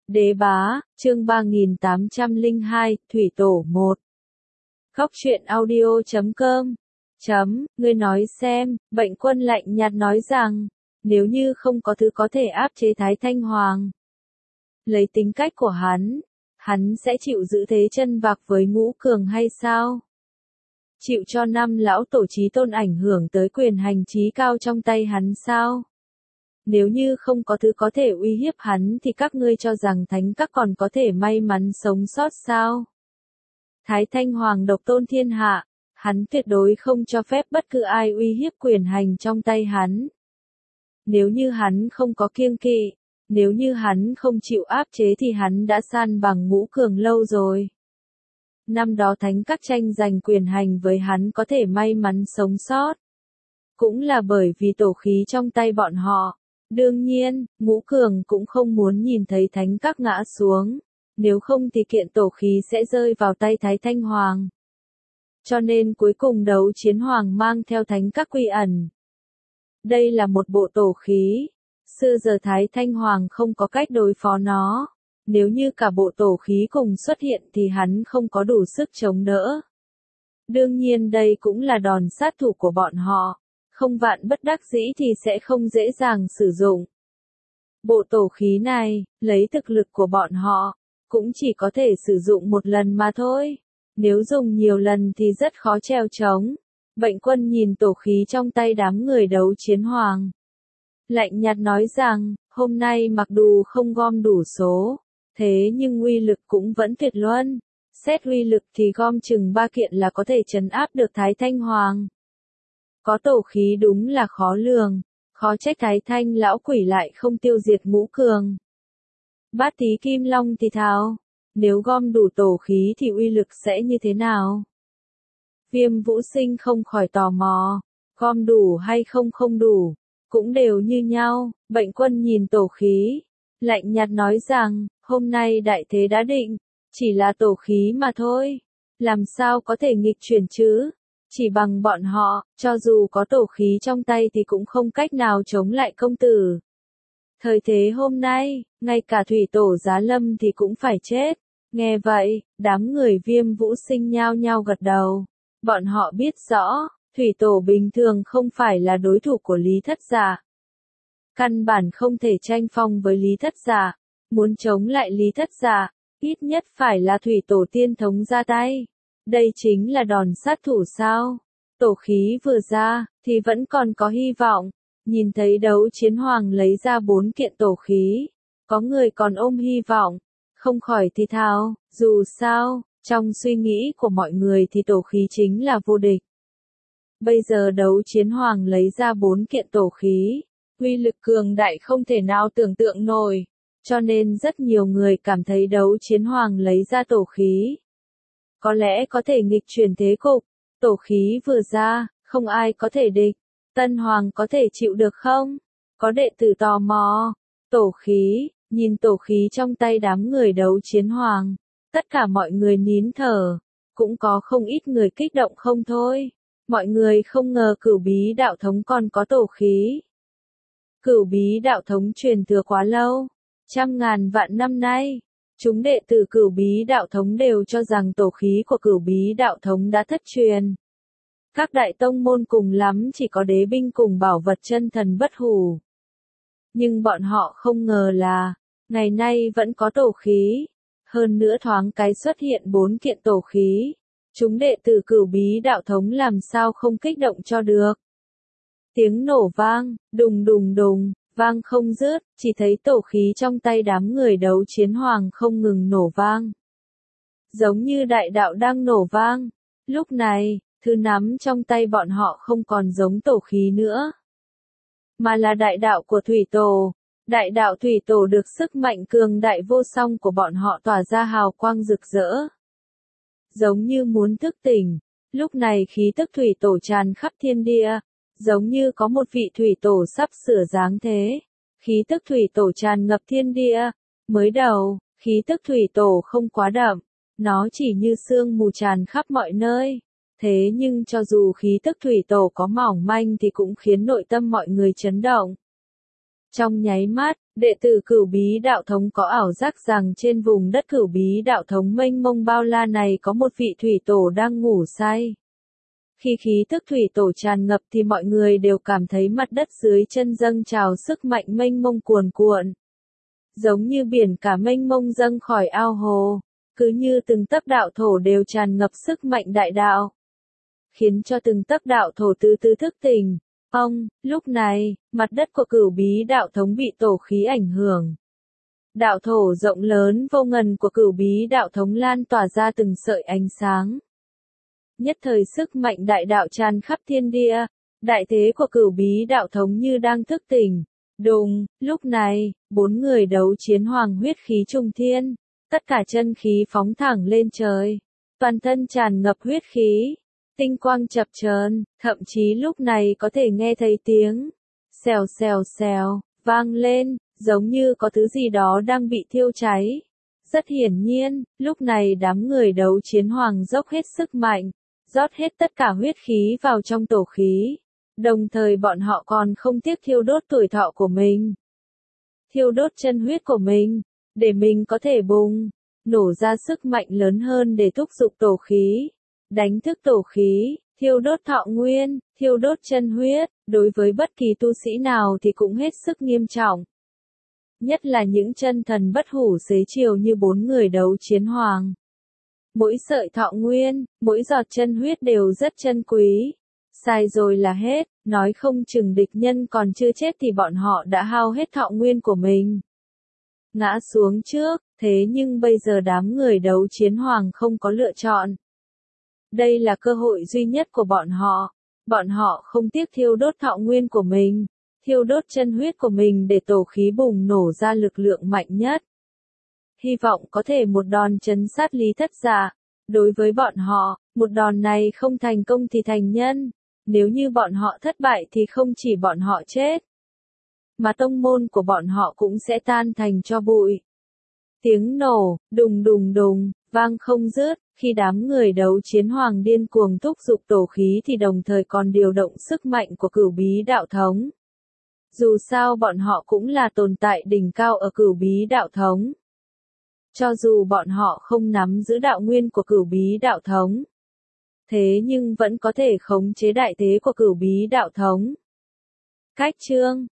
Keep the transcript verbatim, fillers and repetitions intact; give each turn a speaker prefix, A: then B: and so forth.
A: Đế bá, chương ba nghìn tám trăm lẻ hai, Thủy Tổ một. Góc truyện audio chấm com. Chấm, ngươi nói xem, Bệnh Quân lạnh nhạt nói rằng, nếu như không có thứ có thể áp chế Thái Thanh Hoàng. Lấy tính cách của hắn, hắn sẽ chịu giữ thế chân vạc với Ngũ Cường hay sao? Chịu cho năm lão tổ chí tôn ảnh hưởng tới quyền hành trí cao trong tay hắn sao? Nếu như không có thứ có thể uy hiếp hắn thì các ngươi cho rằng thánh các còn có thể may mắn sống sót sao? Thái Thanh Hoàng độc tôn thiên hạ, hắn tuyệt đối không cho phép bất cứ ai uy hiếp quyền hành trong tay hắn. Nếu như hắn không có kiêng kỵ, nếu như hắn không chịu áp chế thì hắn đã san bằng Ngũ Cường lâu rồi. Năm đó thánh các tranh giành quyền hành với hắn có thể may mắn sống sót. Cũng là bởi vì tổ khí trong tay bọn họ. Đương nhiên, Ngũ Cường cũng không muốn nhìn thấy thánh các ngã xuống, nếu không thì kiện tổ khí sẽ rơi vào tay Thái Thanh Hoàng. Cho nên cuối cùng Đấu Chiến Hoàng mang theo thánh các quy ẩn. Đây là một bộ tổ khí, xưa giờ Thái Thanh Hoàng không có cách đối phó nó, nếu như cả bộ tổ khí cùng xuất hiện thì hắn không có đủ sức chống đỡ. Đương nhiên đây cũng là đòn sát thủ của bọn họ. Không vạn bất đắc dĩ thì sẽ không dễ dàng sử dụng. Bộ tổ khí này, lấy thực lực của bọn họ, cũng chỉ có thể sử dụng một lần mà thôi. Nếu dùng nhiều lần thì rất khó treo chống. Bệnh Quân nhìn tổ khí trong tay đám người Đấu Chiến Hoàng. Lạnh nhạt nói rằng, hôm nay mặc dù không gom đủ số, thế nhưng uy lực cũng vẫn tuyệt luân. Xét uy lực thì gom chừng ba kiện là có thể trấn áp được Thái Thanh Hoàng. Có tổ khí đúng là khó lường, khó trách Thái Thanh lão quỷ lại không tiêu diệt Ngũ Cường. Bát Tí Kim Long thì thào, nếu gom đủ tổ khí thì uy lực sẽ như thế nào? Viêm Vũ Sinh không khỏi tò mò, gom đủ hay không không đủ, cũng đều như nhau. Bệnh Quân nhìn tổ khí, lạnh nhạt nói rằng, hôm nay đại thế đã định, chỉ là tổ khí mà thôi, làm sao có thể nghịch chuyển chứ? Chỉ bằng bọn họ, cho dù có tổ khí trong tay thì cũng không cách nào chống lại công tử. Thời thế hôm nay, ngay cả Thủy Tổ Giá Lâm thì cũng phải chết. Nghe vậy, đám người Viêm Vũ Sinh nhao nhao gật đầu. Bọn họ biết rõ, Thủy Tổ bình thường không phải là đối thủ của Lý Thất Dạ. Căn bản không thể tranh phong với Lý Thất Dạ. Muốn chống lại Lý Thất Dạ, ít nhất phải là Thủy Tổ Tiên Thống ra tay. Đây chính là đòn sát thủ sao? Tổ khí vừa ra, thì vẫn còn có hy vọng. Nhìn thấy Đấu Chiến Hoàng lấy ra bốn kiện tổ khí. Có người còn ôm hy vọng. Không khỏi thì thào, dù sao, trong suy nghĩ của mọi người thì tổ khí chính là vô địch. Bây giờ Đấu Chiến Hoàng lấy ra bốn kiện tổ khí. Uy lực cường đại không thể nào tưởng tượng nổi. Cho nên rất nhiều người cảm thấy Đấu Chiến Hoàng lấy ra tổ khí. Có lẽ có thể nghịch chuyển thế cục, tổ khí vừa ra, không ai có thể địch, Tân Hoàng có thể chịu được không? Có đệ tử tò mò, tổ khí, nhìn tổ khí trong tay đám người Đấu Chiến Hoàng, tất cả mọi người nín thở, cũng có không ít người kích động không thôi, mọi người không ngờ Cửu Bí Đạo Thống còn có tổ khí. Cửu Bí Đạo Thống truyền thừa quá lâu, trăm ngàn vạn năm nay. Chúng đệ tử Cửu Bí Đạo Thống đều cho rằng tổ khí của Cửu Bí Đạo Thống đã thất truyền. Các đại tông môn cùng lắm chỉ có đế binh cùng bảo vật chân thần bất hủ. Nhưng bọn họ không ngờ là, ngày nay vẫn có tổ khí. Hơn nữa thoáng cái xuất hiện bốn kiện tổ khí. Chúng đệ tử Cửu Bí Đạo Thống làm sao không kích động cho được. Tiếng nổ vang, đùng đùng đùng. Vang không dứt, chỉ thấy tổ khí trong tay đám người Đấu Chiến Hoàng không ngừng nổ vang. Giống như đại đạo đang nổ vang. Lúc này, thứ nắm trong tay bọn họ không còn giống tổ khí nữa. Mà là đại đạo của Thủy Tổ. Đại đạo Thủy Tổ được sức mạnh cường đại vô song của bọn họ tỏa ra hào quang rực rỡ. Giống như muốn thức tỉnh. Lúc này khí tức Thủy Tổ tràn khắp thiên địa. Giống như có một vị Thủy Tổ sắp sửa giáng thế. Khí tức Thủy Tổ tràn ngập thiên địa. Mới đầu, khí tức Thủy Tổ không quá đậm. Nó chỉ như sương mù tràn khắp mọi nơi. Thế nhưng cho dù khí tức Thủy Tổ có mỏng manh thì cũng khiến nội tâm mọi người chấn động. Trong nháy mắt, Đệ tử Cửu Bí Đạo Thống có ảo giác rằng trên vùng đất Cửu Bí Đạo Thống mênh mông bao la này có một vị thủy tổ đang ngủ say. Khi khí thức thủy tổ tràn ngập thì mọi người đều cảm thấy mặt đất dưới chân dâng trào sức mạnh mênh mông cuồn cuộn. Giống như biển cả mênh mông dâng khỏi ao hồ, cứ như từng tấc đạo thổ đều tràn ngập sức mạnh đại đạo, khiến cho từng tấc đạo thổ từ từ thức tỉnh. Ông, lúc này, mặt đất của Cửu Bí Đạo Thống bị tổ khí ảnh hưởng. Đạo thổ rộng lớn vô ngần của Cửu Bí Đạo Thống lan tỏa ra từng sợi ánh sáng. Nhất thời sức mạnh đại đạo tràn khắp thiên địa, đại thế của Cửu Bí Đạo Thống như đang thức tỉnh. Đùng, lúc này, bốn người đấu chiến hoàng huyết khí trùng thiên, tất cả chân khí phóng thẳng lên trời, toàn thân tràn ngập huyết khí, tinh quang chập chờn, thậm chí lúc này có thể nghe thấy tiếng xèo xèo xèo vang lên, giống như có thứ gì đó đang bị thiêu cháy. Rất hiển nhiên, lúc này đám người đấu chiến hoàng dốc hết sức mạnh, rót hết tất cả huyết khí vào trong tổ khí. Đồng thời bọn họ còn không tiếc thiêu đốt tuổi thọ của mình, thiêu đốt chân huyết của mình, để mình có thể bùng nổ ra sức mạnh lớn hơn để thúc giục tổ khí, đánh thức tổ khí, thiêu đốt thọ nguyên, thiêu đốt chân huyết, đối với bất kỳ tu sĩ nào thì cũng hết sức nghiêm trọng. Nhất là những chân thần bất hủ xế chiều như bốn người đấu chiến hoàng. Mỗi sợi thọ nguyên, mỗi giọt chân huyết đều rất chân quý. Sai rồi là hết, nói không chừng địch nhân còn chưa chết thì bọn họ đã hao hết thọ nguyên của mình, ngã xuống trước, thế nhưng bây giờ đám người đấu chiến hoàng không có lựa chọn. Đây là cơ hội duy nhất của bọn họ, bọn họ không tiếc thiêu đốt thọ nguyên của mình, thiêu đốt chân huyết của mình để tổ khí bùng nổ ra lực lượng mạnh nhất. Hy vọng có thể một đòn chấn sát Lý Thất Dạ. Đối với bọn họ, một đòn này không thành công thì thành nhân. Nếu như bọn họ thất bại thì không chỉ bọn họ chết, mà tông môn của bọn họ cũng sẽ tan thành tro bụi. Tiếng nổ, đùng đùng đùng, vang không dứt, khi đám người đấu chiến hoàng điên cuồng thúc giục tổ khí thì đồng thời còn điều động sức mạnh của Cửu Bí Đạo Thống. Dù sao bọn họ cũng là tồn tại đỉnh cao ở Cửu Bí Đạo Thống. Cho dù bọn họ không nắm giữ đạo nguyên của Cửu Bí Đạo Thống, thế nhưng vẫn có thể khống chế đại thế của Cửu Bí Đạo Thống. Cách chương